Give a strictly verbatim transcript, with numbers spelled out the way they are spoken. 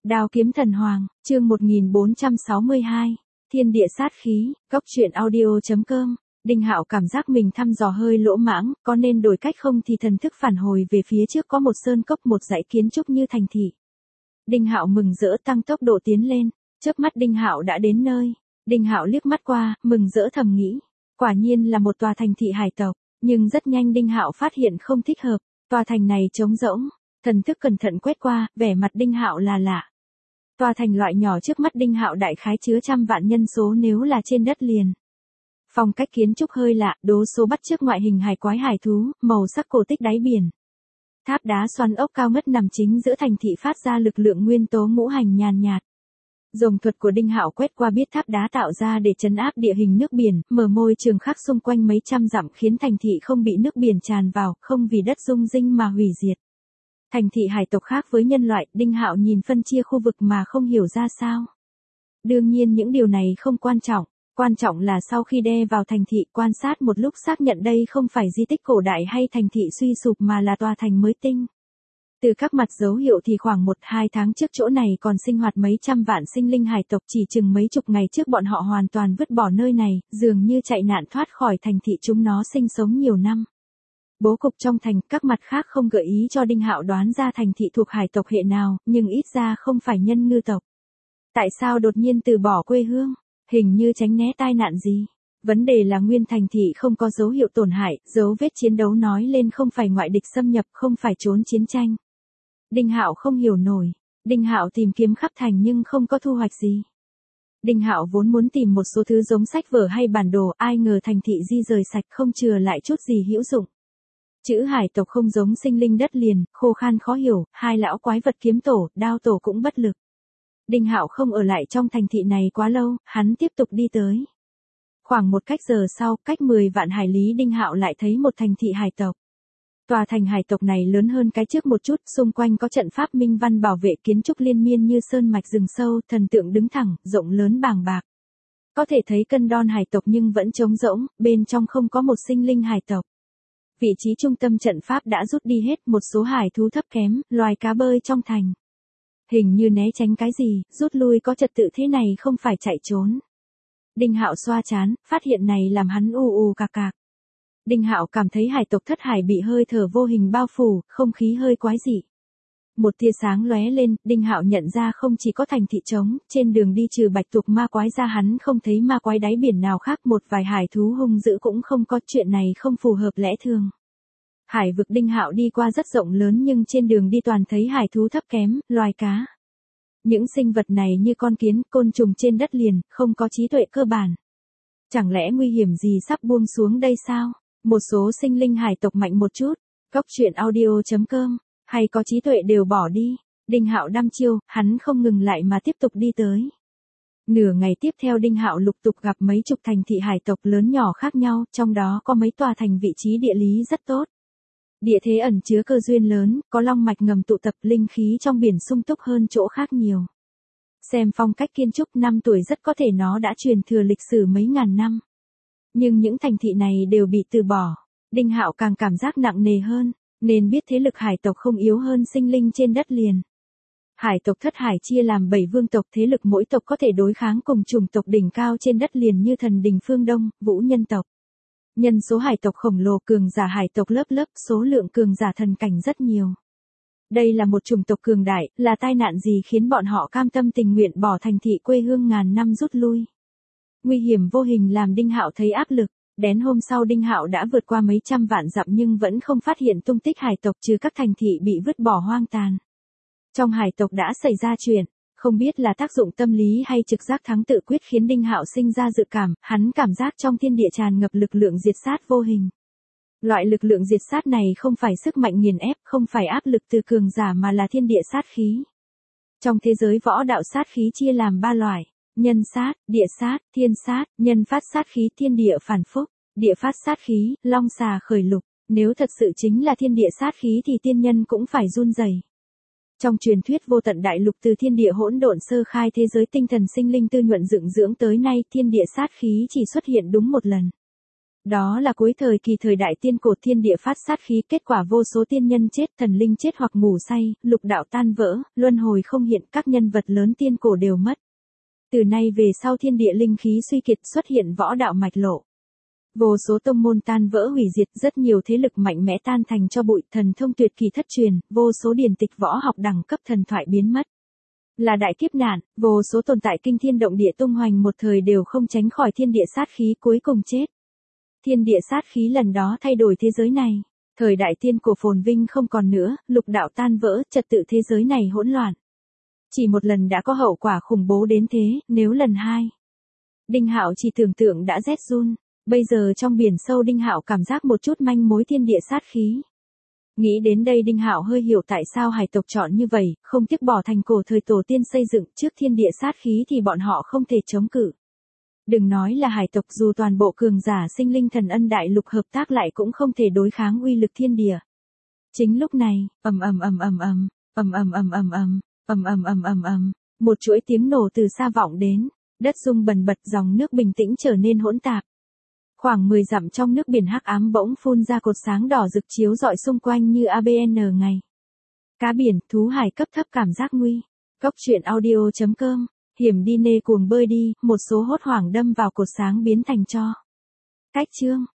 Đao kiếm thần hoàng, chương một nghìn bốn trăm sáu mươi hai, thiên địa sát khí, góc truyện audio chấm com. Đinh Hạo cảm giác mình thăm dò hơi lỗ mãng, có nên đổi cách không thì thần thức phản hồi về phía trước có một sơn cốc, một dãy kiến trúc như thành thị. Đinh Hạo mừng rỡ tăng tốc độ tiến lên, chớp mắt Đinh Hạo đã đến nơi. Đinh Hạo liếc mắt qua, mừng rỡ thầm nghĩ, quả nhiên là một tòa thành thị hải tộc, nhưng rất nhanh Đinh Hạo phát hiện không thích hợp, tòa thành này trống rỗng. Thần thức cẩn thận quét qua, vẻ mặt Đinh Hạo là lạ. Tòa thành loại nhỏ trước mắt Đinh Hạo đại khái chứa trăm vạn nhân số nếu là trên đất liền. Phong cách kiến trúc hơi lạ, đố số bắt chước ngoại hình hải quái hải thú, màu sắc cổ tích đáy biển. Tháp đá xoắn ốc cao ngất nằm chính giữa thành thị phát ra lực lượng nguyên tố ngũ hành nhàn nhạt. Dòng thuật của Đinh Hạo quét qua biết tháp đá tạo ra để trấn áp địa hình nước biển, mở môi trường khắc xung quanh mấy trăm dặm khiến thành thị không bị nước biển tràn vào, không vì đất rung rinh mà hủy diệt. Thành thị hải tộc khác với nhân loại, Đinh Hạo nhìn phân chia khu vực mà không hiểu ra sao. Đương nhiên những điều này không quan trọng, quan trọng là sau khi đe vào thành thị quan sát một lúc xác nhận đây không phải di tích cổ đại hay thành thị suy sụp mà là tòa thành mới tinh. Từ các mặt dấu hiệu thì khoảng một hai tháng trước chỗ này còn sinh hoạt mấy trăm vạn sinh linh hải tộc, chỉ chừng mấy chục ngày trước bọn họ hoàn toàn vứt bỏ nơi này, dường như chạy nạn thoát khỏi thành thị chúng nó sinh sống nhiều năm. Bố cục trong thành, các mặt khác không gợi ý cho Đinh Hạo đoán ra thành thị thuộc hải tộc hệ nào, nhưng ít ra không phải nhân ngư tộc. Tại sao đột nhiên từ bỏ quê hương? Hình như tránh né tai nạn gì. Vấn đề là nguyên thành thị không có dấu hiệu tổn hại, dấu vết chiến đấu nói lên không phải ngoại địch xâm nhập, không phải trốn chiến tranh. Đinh Hạo không hiểu nổi. Đinh Hạo tìm kiếm khắp thành nhưng không có thu hoạch gì. Đinh Hạo vốn muốn tìm một số thứ giống sách vở hay bản đồ, ai ngờ thành thị di rời sạch không chừa lại chút gì hữu dụng. Chữ hải tộc không giống sinh linh đất liền, khô khan khó hiểu, hai lão quái vật kiếm tổ, đao tổ cũng bất lực. Đinh Hạo không ở lại trong thành thị này quá lâu, hắn tiếp tục đi tới. Khoảng một cách giờ sau, cách mười vạn hải lý Đinh Hạo lại thấy một thành thị hải tộc. Tòa thành hải tộc này lớn hơn cái trước một chút, xung quanh có trận pháp minh văn bảo vệ, kiến trúc liên miên như sơn mạch rừng sâu, thần tượng đứng thẳng, rộng lớn bàng bạc. Có thể thấy cân đon hải tộc nhưng vẫn trống rỗng, bên trong không có một sinh linh hải tộc. Vị trí trung tâm trận pháp đã rút đi hết, một số hải thú thấp kém, loài cá bơi trong thành. Hình như né tránh cái gì, rút lui có trật tự thế này không phải chạy trốn. Đinh Hạo xoa trán, phát hiện này làm hắn ù ù cạc cạc. Đinh Hạo cảm thấy hải tộc thất hải bị hơi thở vô hình bao phủ, không khí hơi quái dị. Một tia sáng lóe lên, Đinh Hạo nhận ra không chỉ có thành thị trống, trên đường đi trừ bạch tuộc ma quái ra hắn không thấy ma quái đáy biển nào khác, một vài hải thú hung dữ cũng không có, chuyện này không phù hợp lẽ thường. Hải vực Đinh Hạo đi qua rất rộng lớn nhưng trên đường đi toàn thấy hải thú thấp kém, loài cá. Những sinh vật này như con kiến, côn trùng trên đất liền, không có trí tuệ cơ bản. Chẳng lẽ nguy hiểm gì sắp buông xuống đây sao? Một số sinh linh hải tộc mạnh một chút, góc truyện audio chấm com, hay có trí tuệ đều bỏ đi. Đinh Hạo đăm chiêu, hắn không ngừng lại mà tiếp tục đi tới. Nửa ngày tiếp theo Đinh Hạo lục tục gặp mấy chục thành thị hải tộc lớn nhỏ khác nhau, trong đó có mấy tòa thành vị trí địa lý rất tốt. Địa thế ẩn chứa cơ duyên lớn, có long mạch ngầm tụ tập, linh khí trong biển sung túc hơn chỗ khác nhiều. Xem phong cách kiến trúc năm tuổi rất có thể nó đã truyền thừa lịch sử mấy ngàn năm. Nhưng những thành thị này đều bị từ bỏ. Đinh Hạo càng cảm giác nặng nề hơn, nên biết thế lực hải tộc không yếu hơn sinh linh trên đất liền. Hải tộc thất hải chia làm bảy vương tộc, thế lực mỗi tộc có thể đối kháng cùng chủng tộc đỉnh cao trên đất liền như thần đình phương Đông, vũ nhân tộc. Nhân số hải tộc khổng lồ, cường giả hải tộc lớp lớp, số lượng cường giả thần cảnh rất nhiều. Đây là một chủng tộc cường đại, là tai nạn gì khiến bọn họ cam tâm tình nguyện bỏ thành thị quê hương ngàn năm rút lui. Nguy hiểm vô hình làm Đinh Hạo thấy áp lực. Đến hôm sau Đinh Hạo đã vượt qua mấy trăm vạn dặm nhưng vẫn không phát hiện tung tích hải tộc trừ các thành thị bị vứt bỏ hoang tàn. Trong hải tộc đã xảy ra chuyện, không biết là tác dụng tâm lý hay trực giác thắng tự quyết khiến Đinh Hạo sinh ra dự cảm, hắn cảm giác trong thiên địa tràn ngập lực lượng diệt sát vô hình. Loại lực lượng diệt sát này không phải sức mạnh nghiền ép, không phải áp lực từ cường giả mà là thiên địa sát khí. Trong thế giới võ đạo sát khí chia làm ba loại. Nhân sát, địa sát, thiên sát. Nhân phát sát khí, thiên địa phản phúc. Địa phát sát khí, long xà khởi lục. Nếu thật sự chính là thiên địa sát khí thì tiên nhân cũng phải run rẩy. Trong truyền thuyết vô tận đại lục từ thiên địa hỗn độn sơ khai thế giới tinh thần sinh linh tư nhuận dựng dưỡng tới nay, thiên địa sát khí chỉ xuất hiện đúng một lần. Đó là cuối thời kỳ thời đại tiên cổ, thiên địa phát sát khí, kết quả vô số tiên nhân chết, thần linh chết hoặc ngủ say, lục đạo tan vỡ, luân hồi không hiện, các nhân vật lớn tiên cổ đều mất. Từ nay về sau thiên địa linh khí suy kiệt, xuất hiện võ đạo mạch lộ. Vô số tông môn tan vỡ hủy diệt, rất nhiều thế lực mạnh mẽ tan thành cho bụi, thần thông tuyệt kỳ thất truyền, vô số điển tịch võ học đẳng cấp thần thoại biến mất. Là đại kiếp nạn, vô số tồn tại kinh thiên động địa tung hoành một thời đều không tránh khỏi thiên địa sát khí, cuối cùng chết. Thiên địa sát khí lần đó thay đổi thế giới này. Thời đại tiên cổ phồn vinh không còn nữa, lục đạo tan vỡ, trật tự thế giới này hỗn loạn. Chỉ một lần đã có hậu quả khủng bố đến thế, nếu lần hai. Đinh Hạo chỉ tưởng tượng đã rét run. Bây giờ trong biển sâu Đinh Hạo cảm giác một chút manh mối thiên địa sát khí. Nghĩ đến đây Đinh Hạo hơi hiểu tại sao hải tộc chọn như vậy, không tiếc bỏ thành cổ thời tổ tiên xây dựng, trước thiên địa sát khí thì bọn họ không thể chống cự. Đừng nói là hải tộc, dù toàn bộ cường giả sinh linh thần ân đại lục hợp tác lại cũng không thể đối kháng uy lực thiên địa. Chính lúc này, ầm ầm ầm ầm ầm, ầm ầm ầm ầm ầm, ầm ầm ầm ầm ầm, một chuỗi tiếng nổ từ xa vọng đến, đất rung bần bật, dòng nước bình tĩnh trở nên hỗn tạp. Khoảng mười dặm trong nước biển hắc ám bỗng phun ra cột sáng đỏ rực chiếu rọi xung quanh như a bê en ngày. Cá biển, thú hải cấp thấp cảm giác nguy. Cốc truyện audio chấm com, hiểm đi nê cuồng bơi đi, một số hốt hoảng đâm vào cột sáng biến thành tro. Cách chương